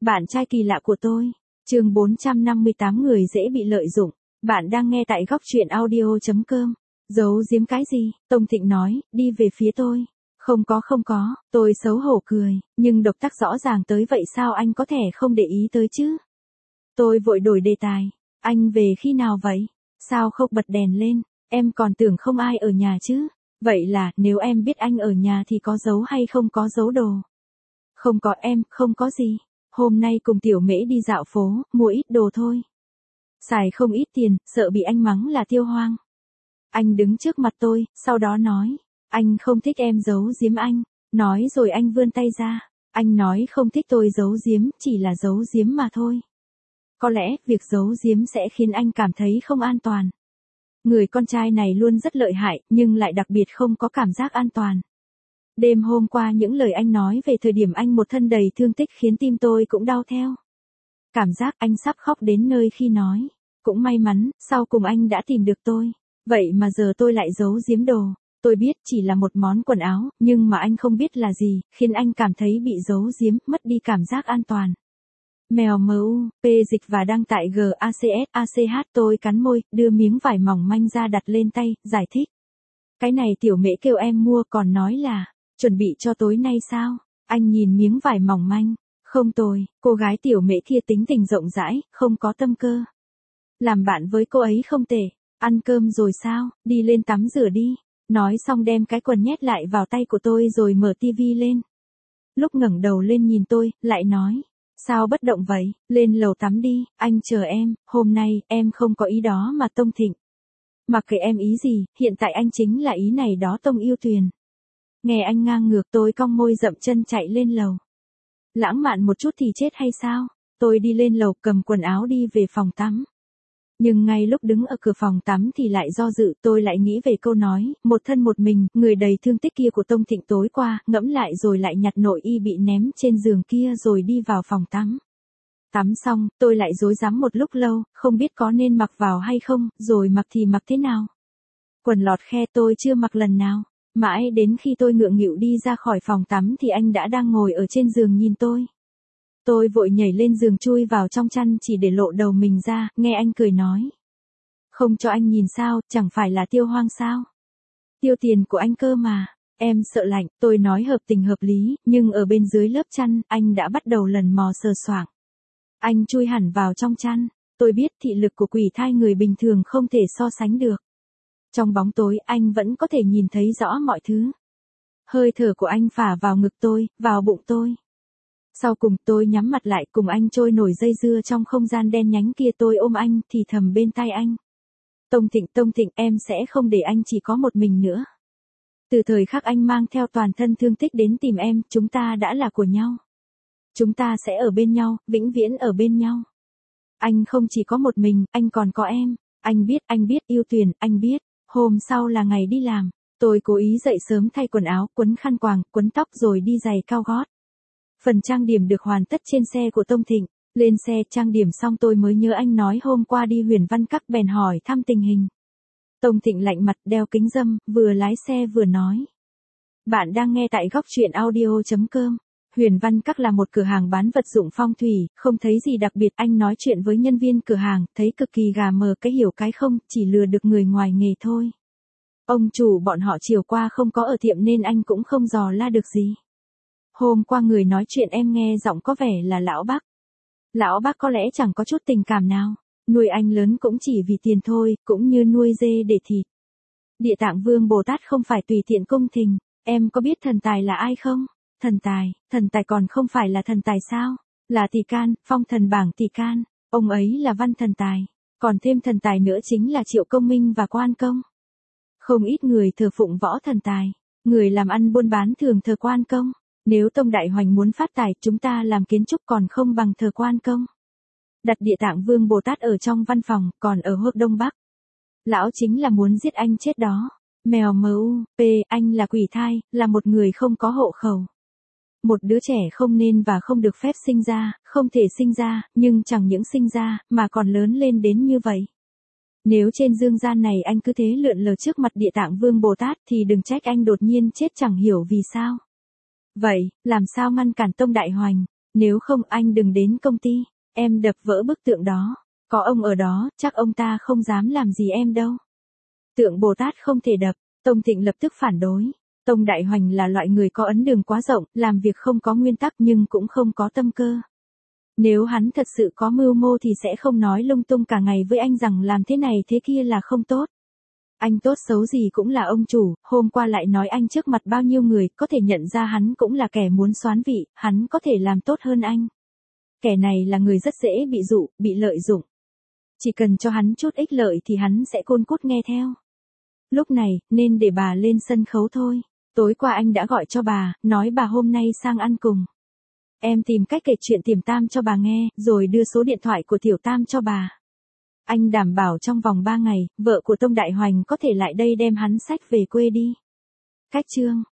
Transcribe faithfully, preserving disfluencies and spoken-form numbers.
Bạn trai kỳ lạ của tôi. Chương bốn trăm năm mươi tám người dễ bị lợi dụng. Bạn đang nghe tại góc truyện audio chấm com. Giấu giếm cái gì? Tông Thịnh nói, đi về phía tôi. Không có không có, tôi xấu hổ cười, nhưng độc tác rõ ràng tới vậy sao anh có thể không để ý tới chứ? Tôi vội đổi đề tài. Anh về khi nào vậy? Sao không bật đèn lên? Em còn tưởng không ai ở nhà chứ? Vậy là, nếu em biết anh ở nhà thì có giấu hay không có giấu đồ? Không có em, không có gì. Hôm nay cùng Tiểu Mễ đi dạo phố, mua ít đồ thôi. Xài không ít tiền, sợ bị anh mắng là tiêu hoang. Anh đứng trước mặt tôi, sau đó nói, anh không thích em giấu giếm anh. Nói rồi anh vươn tay ra. Anh nói không thích tôi giấu giếm, chỉ là giấu giếm mà thôi. Có lẽ, việc giấu giếm sẽ khiến anh cảm thấy không an toàn. Người con trai này luôn rất lợi hại, nhưng lại đặc biệt không có cảm giác an toàn. Đêm hôm qua những lời anh nói về thời điểm anh một thân đầy thương tích khiến tim tôi cũng đau theo. Cảm giác anh sắp khóc đến nơi khi nói. Cũng may mắn, sau cùng anh đã tìm được tôi. Vậy mà giờ tôi lại giấu giếm đồ. Tôi biết chỉ là một món quần áo, nhưng mà anh không biết là gì, khiến anh cảm thấy bị giấu giếm, mất đi cảm giác an toàn. Mèo mu, p dịch và đăng tại gacs, ach tôi cắn môi, đưa miếng vải mỏng manh ra đặt lên tay, giải thích. Cái này Tiểu Mễ kêu em mua còn nói là, chuẩn bị cho tối nay sao? Anh nhìn miếng vải mỏng manh. Không tồi, cô gái Tiểu Mễ kia tính tình rộng rãi, không có tâm cơ. Làm bạn với cô ấy không tệ. Ăn cơm rồi sao? Đi lên tắm rửa đi. Nói xong đem cái quần nhét lại vào tay của tôi rồi mở tivi lên. Lúc ngẩng đầu lên nhìn tôi, lại nói. Sao bất động vậy? Lên lầu tắm đi, anh chờ em, hôm nay, em không có ý đó mà Tông Thịnh. Mặc kệ em ý gì, hiện tại anh chính là ý này đó Tông Yêu Tuyền. Nghe anh ngang ngược tôi cong môi dậm chân chạy lên lầu. Lãng mạn một chút thì chết hay sao? Tôi đi lên lầu cầm quần áo đi về phòng tắm. Nhưng ngay lúc đứng ở cửa phòng tắm thì lại do dự, tôi lại nghĩ về câu nói, một thân một mình, người đầy thương tích kia của Tông Thịnh tối qua, ngẫm lại rồi lại nhặt nội y bị ném trên giường kia rồi đi vào phòng tắm. Tắm xong, tôi lại rối rắm một lúc lâu, không biết có nên mặc vào hay không, rồi mặc thì mặc thế nào. Quần lọt khe tôi chưa mặc lần nào, mãi đến khi tôi ngượng nghịu đi ra khỏi phòng tắm thì anh đã đang ngồi ở trên giường nhìn tôi. Tôi vội nhảy lên giường chui vào trong chăn chỉ để lộ đầu mình ra, nghe anh cười nói. Không cho anh nhìn sao, chẳng phải là tiêu hoang sao? Tiêu tiền của anh cơ mà, em sợ lạnh, tôi nói hợp tình hợp lý, nhưng ở bên dưới lớp chăn, anh đã bắt đầu lần mò sờ soạng. Anh chui hẳn vào trong chăn, tôi biết thị lực của quỷ thai người bình thường không thể so sánh được. Trong bóng tối anh vẫn có thể nhìn thấy rõ mọi thứ. Hơi thở của anh phả vào ngực tôi, vào bụng tôi. Sau cùng tôi nhắm mặt lại cùng anh trôi nổi dây dưa trong không gian đen nhánh kia tôi ôm anh thì thầm bên tai anh. Tông Thịnh Tông Thịnh em sẽ không để anh chỉ có một mình nữa. Từ thời khắc anh mang theo toàn thân thương tích đến tìm em, chúng ta đã là của nhau. Chúng ta sẽ ở bên nhau, vĩnh viễn ở bên nhau. Anh không chỉ có một mình, anh còn có em. Anh biết, anh biết Yêu Tuyền, anh biết. Hôm sau là ngày đi làm. Tôi cố ý dậy sớm thay quần áo, quấn khăn quàng, quấn tóc rồi đi giày cao gót. Phần trang điểm được hoàn tất trên xe của Tông Thịnh. Lên xe trang điểm xong tôi mới nhớ anh nói hôm qua đi Huyền Văn Các bèn hỏi thăm tình hình. Tông Thịnh lạnh mặt đeo kính râm, vừa lái xe vừa nói. Bạn đang nghe tại góc truyện audio chấm com. Huyền Văn Các là một cửa hàng bán vật dụng phong thủy, không thấy gì đặc biệt. Anh nói chuyện với nhân viên cửa hàng, thấy cực kỳ gà mờ cái hiểu cái không, chỉ lừa được người ngoài nghề thôi. Ông chủ bọn họ chiều qua không có ở tiệm nên anh cũng không dò la được gì. Hôm qua người nói chuyện em nghe giọng có vẻ là lão bác. Lão bác có lẽ chẳng có chút tình cảm nào. Nuôi anh lớn cũng chỉ vì tiền thôi, cũng như nuôi dê để thịt. Địa Tạng Vương Bồ Tát không phải tùy tiện cung thỉnh. Em có biết thần tài là ai không? Thần tài, thần tài còn không phải là thần tài sao? Là Tỳ Can, phong thần bảng Tỳ Can. Ông ấy là văn thần tài. Còn thêm thần tài nữa chính là Triệu Công Minh và Quan Công. Không ít người thờ phụng võ thần tài. Người làm ăn buôn bán thường thờ Quan Công. Nếu Tông Đại Hoành muốn phát tài, chúng ta làm kiến trúc còn không bằng thờ Quan Công. Đặt Địa Tạng Vương Bồ Tát ở trong văn phòng, còn ở hốt Đông Bắc. Lão chính là muốn giết anh chết đó. Mèo mu, p, anh là quỷ thai, là một người không có hộ khẩu. Một đứa trẻ không nên và không được phép sinh ra, không thể sinh ra, nhưng chẳng những sinh ra, mà còn lớn lên đến như vậy. Nếu trên dương gian này anh cứ thế lượn lờ trước mặt Địa Tạng Vương Bồ Tát thì đừng trách anh đột nhiên chết chẳng hiểu vì sao. Vậy, làm sao ngăn cản Tông Đại Hoành? Nếu không anh đừng đến công ty, em đập vỡ bức tượng đó. Có ông ở đó, chắc ông ta không dám làm gì em đâu. Tượng Bồ Tát không thể đập, Tông Thịnh lập tức phản đối. Tông Đại Hoành là loại người có ấn đường quá rộng, làm việc không có nguyên tắc nhưng cũng không có tâm cơ. Nếu hắn thật sự có mưu mô thì sẽ không nói lung tung cả ngày với anh rằng làm thế này thế kia là không tốt. Anh tốt xấu gì cũng là ông chủ, hôm qua lại nói anh trước mặt bao nhiêu người, có thể nhận ra hắn cũng là kẻ muốn soán vị, hắn có thể làm tốt hơn anh. Kẻ này là người rất dễ bị dụ, bị lợi dụng. Chỉ cần cho hắn chút ích lợi thì hắn sẽ côn cút nghe theo. Lúc này, nên để bà lên sân khấu thôi. Tối qua anh đã gọi cho bà, nói bà hôm nay sang ăn cùng. Em tìm cách kể chuyện Tiểu Tam cho bà nghe, rồi đưa số điện thoại của Tiểu Tam cho bà. Anh đảm bảo trong vòng ba ngày, vợ của Tông Đại Hoành có thể lại đây đem hắn xách về quê đi. Cách chương